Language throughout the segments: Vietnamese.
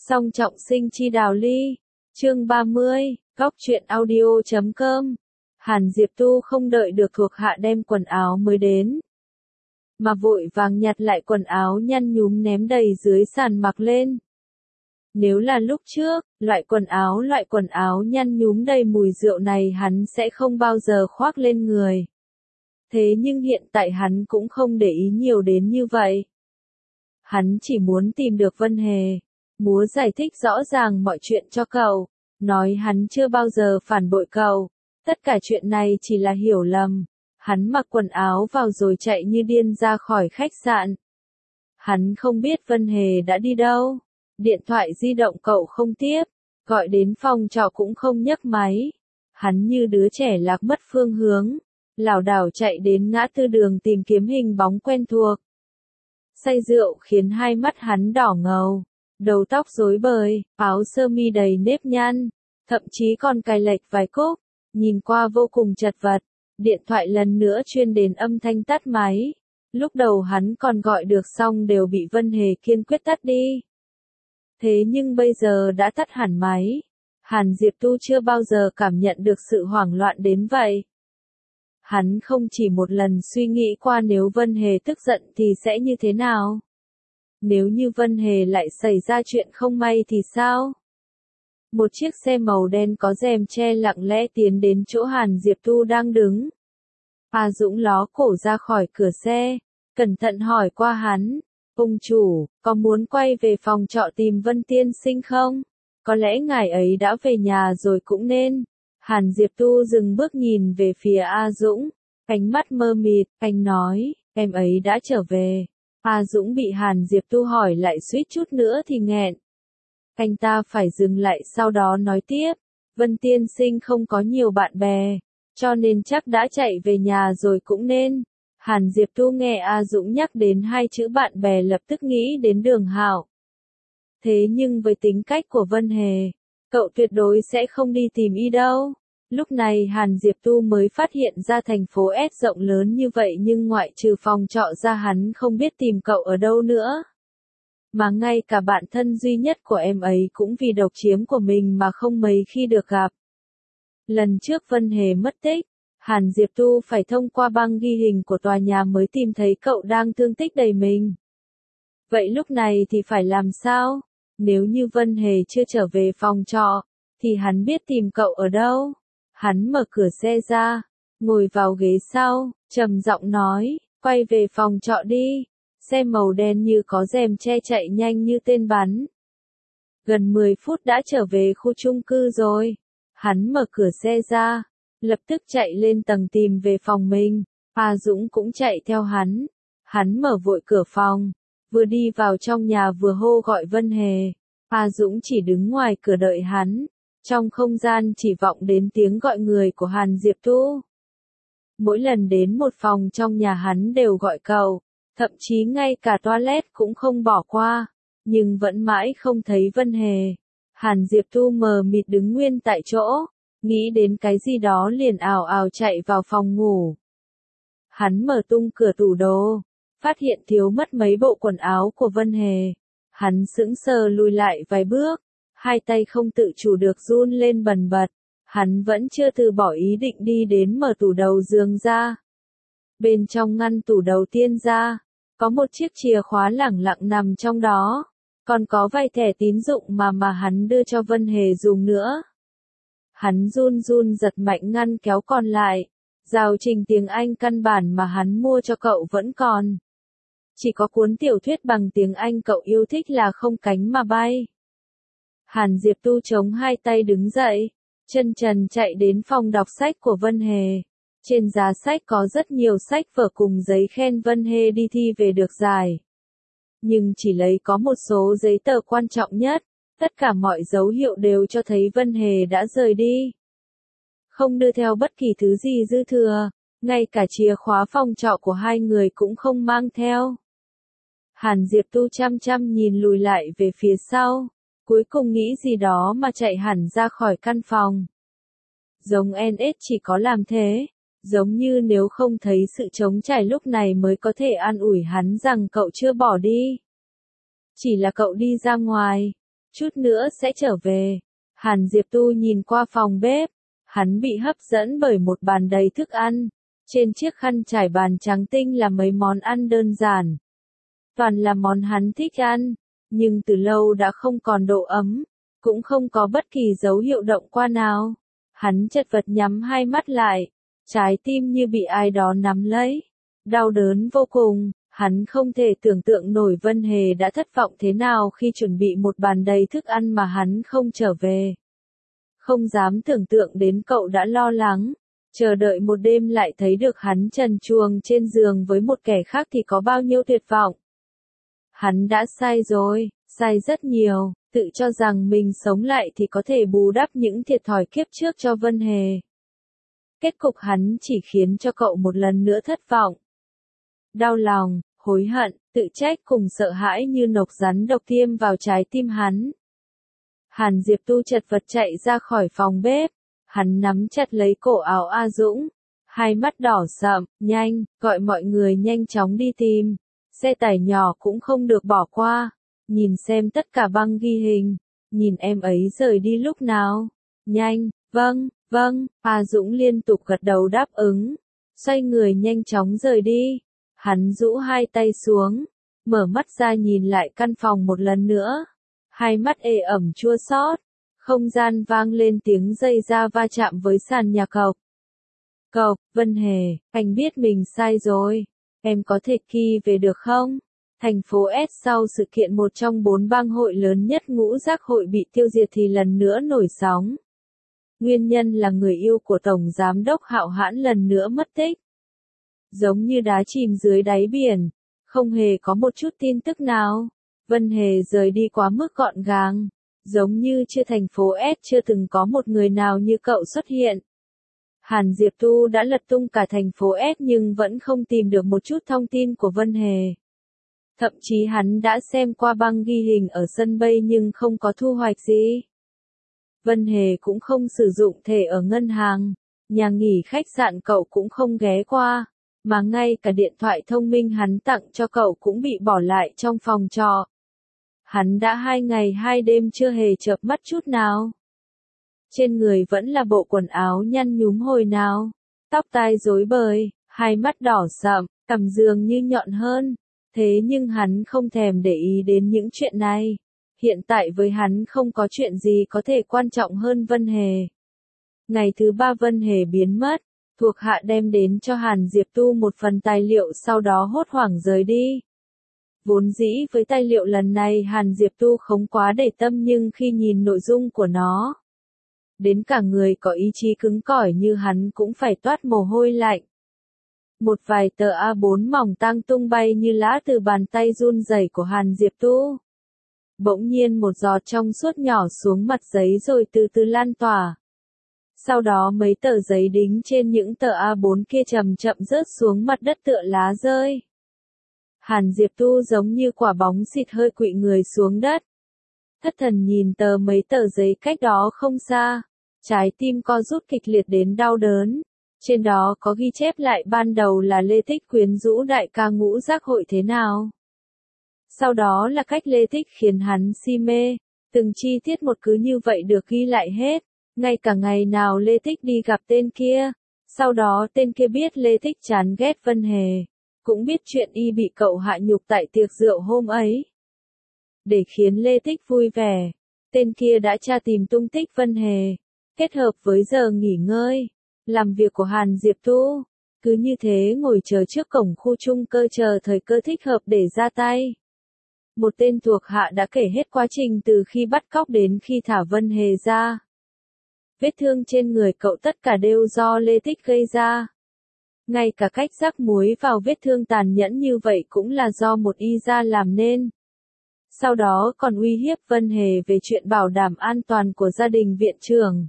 Song trọng sinh chi đào ly. Chương 30, góc truyện audio.com. Hàn Diệp Tu không đợi được thuộc hạ đem quần áo mới đến, mà vội vàng nhặt lại quần áo nhăn nhúm ném đầy dưới sàn mặc lên. Nếu là lúc trước, loại quần áo nhăn nhúm đầy mùi rượu này hắn sẽ không bao giờ khoác lên người. Thế nhưng hiện tại hắn cũng không để ý nhiều đến như vậy. Hắn chỉ muốn tìm được Vân Hề, muốn giải thích rõ ràng mọi chuyện cho cậu, nói hắn chưa bao giờ phản bội cậu, tất cả chuyện này chỉ là hiểu lầm. Hắn mặc quần áo vào rồi chạy như điên ra khỏi khách sạn. Hắn không biết Vân Hề đã đi đâu, điện thoại di động cậu không tiếp, gọi đến phòng trọ cũng không nhấc máy. Hắn như đứa trẻ lạc mất phương hướng, lảo đảo chạy đến ngã tư đường tìm kiếm hình bóng quen thuộc. Say rượu khiến hai mắt hắn đỏ ngầu, đầu tóc rối bời, áo sơ mi đầy nếp nhăn, thậm chí còn cài lệch vài cúc, nhìn qua vô cùng chật vật. Điện thoại lần nữa truyền đến âm thanh tắt máy. Lúc đầu hắn còn gọi được xong đều bị Vân Hề kiên quyết tắt đi. Thế nhưng bây giờ đã tắt hẳn máy. Hàn Diệp Tu chưa bao giờ cảm nhận được sự hoảng loạn đến vậy. Hắn không chỉ một lần suy nghĩ qua nếu Vân Hề tức giận thì sẽ như thế nào. Nếu như Vân Hề lại xảy ra chuyện không may thì sao? Một chiếc xe màu đen có rèm che lặng lẽ tiến đến chỗ Hàn Diệp Tu đang đứng. A Dũng ló cổ ra khỏi cửa xe, cẩn thận hỏi qua hắn, ông chủ, có muốn quay về phòng trọ tìm Vân Tiên Sinh không? Có lẽ ngài ấy đã về nhà rồi cũng nên. Hàn Diệp Tu dừng bước nhìn về phía A Dũng, ánh mắt mơ mịt, anh nói, em ấy đã trở về. A Dũng bị Hàn Diệp Tu hỏi lại suýt chút nữa thì nghẹn. Anh ta phải dừng lại sau đó nói tiếp, Vân Tiên Sinh không có nhiều bạn bè, cho nên chắc đã chạy về nhà rồi cũng nên. Hàn Diệp Tu nghe A Dũng nhắc đến hai chữ bạn bè lập tức nghĩ đến Đường Hạo. Thế nhưng với tính cách của Vân Hề, cậu tuyệt đối sẽ không đi tìm y đâu. Lúc này Hàn Diệp Tu mới phát hiện ra thành phố S rộng lớn như vậy nhưng ngoại trừ phòng trọ ra hắn không biết tìm cậu ở đâu nữa. Mà ngay cả bạn thân duy nhất của em ấy cũng vì độc chiếm của mình mà không mấy khi được gặp. Lần trước Vân Hề mất tích, Hàn Diệp Tu phải thông qua băng ghi hình của tòa nhà mới tìm thấy cậu đang thương tích đầy mình. Vậy lúc này thì phải làm sao? Nếu như Vân Hề chưa trở về phòng trọ, thì hắn biết tìm cậu ở đâu? Hắn mở cửa xe ra, ngồi vào ghế sau, trầm giọng nói, quay về phòng trọ đi. Xe màu đen như có rèm che chạy nhanh như tên bắn. Gần 10 phút đã trở về khu chung cư rồi. Hắn mở cửa xe ra, lập tức chạy lên tầng tìm về phòng mình. A Dũng cũng chạy theo hắn. Hắn mở vội cửa phòng, vừa đi vào trong nhà vừa hô gọi Vân Hề. A Dũng chỉ đứng ngoài cửa đợi hắn. Trong không gian chỉ vọng đến tiếng gọi người của Hàn Diệp Tu. Mỗi lần đến một phòng trong nhà hắn đều gọi cậu. Thậm chí ngay cả toilet cũng không bỏ qua, nhưng vẫn mãi không thấy Vân Hề. Hàn Diệp Tu mờ mịt đứng nguyên tại chỗ, nghĩ đến cái gì đó liền ào ào chạy vào phòng ngủ. Hắn mở tung cửa tủ đồ, phát hiện thiếu mất mấy bộ quần áo của Vân Hề. Hắn sững sờ lùi lại vài bước, hai tay không tự chủ được run lên bần bật. Hắn vẫn chưa từ bỏ ý định đi đến mở tủ đầu giường ra. Bên trong ngăn tủ đầu tiên ra, có một chiếc chìa khóa lẳng lặng nằm trong đó, còn có vài thẻ tín dụng mà hắn đưa cho Vân Hề dùng nữa. Hắn run run giật mạnh ngăn kéo còn lại, giáo trình tiếng Anh căn bản mà hắn mua cho cậu vẫn còn. Chỉ có cuốn tiểu thuyết bằng tiếng Anh cậu yêu thích là Không Cánh Mà Bay. Hàn Diệp Tu chống hai tay đứng dậy, chân trần chạy đến phòng đọc sách của Vân Hề. Trên giá sách có rất nhiều sách vở cùng giấy khen Vân Hề đi thi về được giải. Nhưng chỉ lấy có một số giấy tờ quan trọng nhất, tất cả mọi dấu hiệu đều cho thấy Vân Hề đã rời đi. Không đưa theo bất kỳ thứ gì dư thừa, ngay cả chìa khóa phòng trọ của hai người cũng không mang theo. Hàn Diệp Tu chăm chăm nhìn lùi lại về phía sau, cuối cùng nghĩ gì đó mà chạy hẳn ra khỏi căn phòng. Giống NS chỉ có làm thế. Giống như nếu không thấy sự trống trải lúc này mới có thể an ủi hắn rằng cậu chưa bỏ đi. Chỉ là cậu đi ra ngoài, chút nữa sẽ trở về. Hàn Diệp Tu nhìn qua phòng bếp, hắn bị hấp dẫn bởi một bàn đầy thức ăn. Trên chiếc khăn trải bàn trắng tinh là mấy món ăn đơn giản. Toàn là món hắn thích ăn, nhưng từ lâu đã không còn độ ấm, cũng không có bất kỳ dấu hiệu động qua nào. Hắn chật vật nhắm hai mắt lại, trái tim như bị ai đó nắm lấy, đau đớn vô cùng. Hắn không thể tưởng tượng nổi Vân Hề đã thất vọng thế nào khi chuẩn bị một bàn đầy thức ăn mà hắn không trở về. Không dám tưởng tượng đến cậu đã lo lắng, chờ đợi một đêm lại thấy được hắn trần truồng trên giường với một kẻ khác thì có bao nhiêu tuyệt vọng. Hắn đã sai rồi, sai rất nhiều, tự cho rằng mình sống lại thì có thể bù đắp những thiệt thòi kiếp trước cho Vân Hề. Kết cục hắn chỉ khiến cho cậu một lần nữa thất vọng. Đau lòng, hối hận, tự trách cùng sợ hãi như nọc rắn độc tiêm vào trái tim hắn. Hàn Diệp Tu chật vật chạy ra khỏi phòng bếp, hắn nắm chặt lấy cổ áo A Dũng, hai mắt đỏ sậm, nhanh, gọi mọi người nhanh chóng đi tìm, xe tải nhỏ cũng không được bỏ qua, nhìn xem tất cả băng ghi hình, nhìn em ấy rời đi lúc nào, nhanh, vâng, A Dũng liên tục gật đầu đáp ứng, xoay người nhanh chóng rời đi, hắn rũ hai tay xuống, mở mắt ra nhìn lại căn phòng một lần nữa. Hai mắt ê ẩm chua xót, không gian vang lên tiếng giày da va chạm với sàn nhà cộc. Cộc, Vân Hề, anh biết mình sai rồi, em có thể kỳ về được không? Thành phố S sau sự kiện một trong 4 bang hội lớn nhất ngũ giác hội bị tiêu diệt thì lần nữa nổi sóng. Nguyên nhân là người yêu của Tổng Giám đốc Hạo Hãn lần nữa mất tích. Giống như đá chìm dưới đáy biển, không hề có một chút tin tức nào. Vân Hề rời đi quá mức gọn gàng, giống như thành phố S chưa từng có một người nào như cậu xuất hiện. Hàn Diệp Tu đã lật tung cả thành phố S nhưng vẫn không tìm được một chút thông tin của Vân Hề. Thậm chí hắn đã xem qua băng ghi hình ở sân bay nhưng không có thu hoạch gì. Vân Hề cũng không sử dụng thẻ ở ngân hàng, nhà nghỉ khách sạn cậu cũng không ghé qua, mà ngay cả điện thoại thông minh hắn tặng cho cậu cũng bị bỏ lại trong phòng trọ. Hắn đã 2 ngày 2 đêm chưa hề chợp mắt chút nào. Trên người vẫn là bộ quần áo nhăn nhúm hồi nào, tóc tai rối bời, hai mắt đỏ sậm, cằm dường như nhọn hơn. Thế nhưng hắn không thèm để ý đến những chuyện này. Hiện tại với hắn không có chuyện gì có thể quan trọng hơn Vân Hề. Ngày thứ 3 Vân Hề biến mất, thuộc hạ đem đến cho Hàn Diệp Tu một phần tài liệu sau đó hốt hoảng rời đi. Vốn dĩ với tài liệu lần này Hàn Diệp Tu không quá để tâm nhưng khi nhìn nội dung của nó, đến cả người có ý chí cứng cỏi như hắn cũng phải toát mồ hôi lạnh. Một vài tờ A4 mỏng tang tung bay như lá từ bàn tay run rẩy của Hàn Diệp Tu. Bỗng nhiên một giọt trong suốt nhỏ xuống mặt giấy rồi từ từ lan tỏa. Sau đó mấy tờ giấy đính trên những tờ A4 kia chậm chậm rớt xuống mặt đất tựa lá rơi. Hàn Diệp Tu giống như quả bóng xịt hơi quỵ người xuống đất. Thất thần nhìn mấy tờ giấy cách đó không xa, trái tim co rút kịch liệt đến đau đớn. Trên đó có ghi chép lại ban đầu là Lê Tích quyến rũ đại ca ngũ giác hội thế nào. Sau đó là cách Lê Tích khiến hắn si mê, từng chi tiết một cứ như vậy được ghi lại hết, ngay cả ngày nào Lê Tích đi gặp tên kia. Sau đó tên kia biết Lê Tích chán ghét Vân Hề, cũng biết chuyện y bị cậu hạ nhục tại tiệc rượu hôm ấy. Để khiến Lê Tích vui vẻ, tên kia đã tra tìm tung tích Vân Hề, kết hợp với giờ nghỉ ngơi, làm việc của Hàn Diệp Tu. Cứ như thế ngồi chờ trước cổng khu chung cơ chờ thời cơ thích hợp để ra tay. Một tên thuộc hạ đã kể hết quá trình từ khi bắt cóc đến khi thả Vân Hề ra. Vết thương trên người cậu tất cả đều do Lê Tích gây ra. Ngay cả cách rắc muối vào vết thương tàn nhẫn như vậy cũng là do một y gia làm nên. Sau đó còn uy hiếp Vân Hề về chuyện bảo đảm an toàn của gia đình viện trưởng.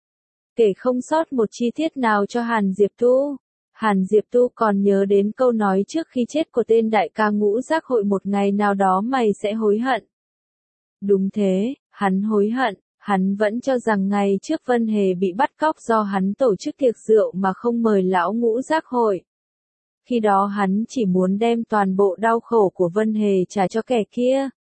Kể không sót một chi tiết nào cho Hàn Diệp Tu. Hàn Diệp Tu còn nhớ đến câu nói trước khi chết của tên đại ca ngũ giác hội một ngày nào đó mày sẽ hối hận. Đúng thế, hắn hối hận, hắn vẫn cho rằng ngày trước Vân Hề bị bắt cóc do hắn tổ chức tiệc rượu mà không mời lão ngũ giác hội. Khi đó hắn chỉ muốn đem toàn bộ đau khổ của Vân Hề trả cho kẻ kia.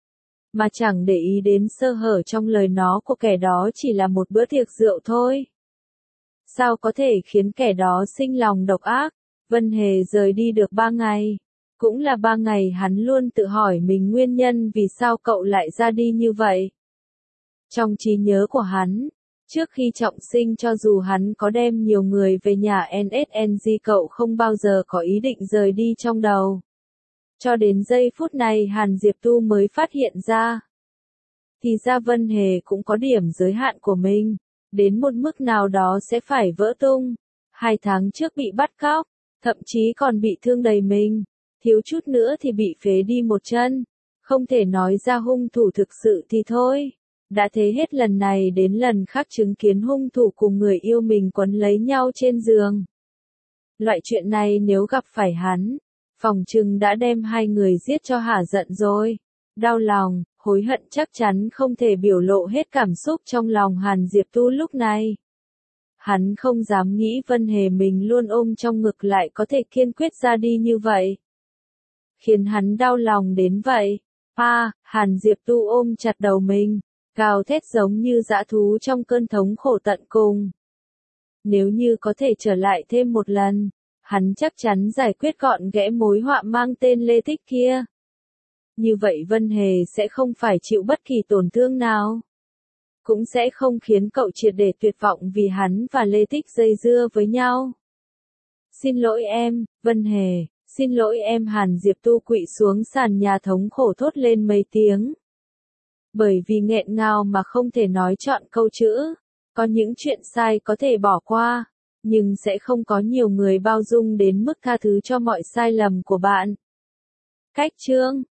mà chẳng để ý đến sơ hở trong lời nói của kẻ đó chỉ là một bữa tiệc rượu thôi. Sao có thể khiến kẻ đó sinh lòng độc ác? Vân Hề rời đi được 3 ngày. Cũng là 3 ngày hắn luôn tự hỏi mình nguyên nhân vì sao cậu lại ra đi như vậy. Trong trí nhớ của hắn, trước khi trọng sinh cho dù hắn có đem nhiều người về nhà NSNG cậu không bao giờ có ý định rời đi trong đầu. Cho đến giây phút này Hàn Diệp Tu mới phát hiện ra. Thì ra Vân Hề cũng có điểm giới hạn của mình, đến một mức nào đó sẽ phải vỡ tung. 2 tháng trước bị bắt cóc, thậm chí còn bị thương đầy mình, thiếu chút nữa thì bị phế đi một chân. Không thể nói ra hung thủ thực sự thì thôi. Đã thế hết lần này đến lần khác chứng kiến hung thủ cùng người yêu mình quấn lấy nhau trên giường. Loại chuyện này nếu gặp phải hắn, phòng trừng đã đem 2 người giết cho hả giận rồi. Đau lòng, hối hận chắc chắn không thể biểu lộ hết cảm xúc trong lòng Hàn Diệp Tu lúc này. Hắn không dám nghĩ Vân Hề mình luôn ôm trong ngực lại có thể kiên quyết ra đi như vậy. Khiến hắn đau lòng đến vậy. Hàn Diệp Tu ôm chặt đầu mình, gào thét giống như dã thú trong cơn thống khổ tận cùng. Nếu như có thể trở lại thêm một lần, hắn chắc chắn giải quyết gọn ghẽ mối họa mang tên Lê Tích kia. Như vậy Vân Hề sẽ không phải chịu bất kỳ tổn thương nào. Cũng sẽ không khiến cậu triệt để tuyệt vọng vì hắn và Lê Tích dây dưa với nhau. Xin lỗi em, Vân Hề, xin lỗi em. Hàn Diệp Tu quỵ xuống sàn nhà thống khổ thốt lên mấy tiếng. Bởi vì nghẹn ngào mà không thể nói trọn câu chữ. Có những chuyện sai có thể bỏ qua, nhưng sẽ không có nhiều người bao dung đến mức tha thứ cho mọi sai lầm của bạn. Cách chương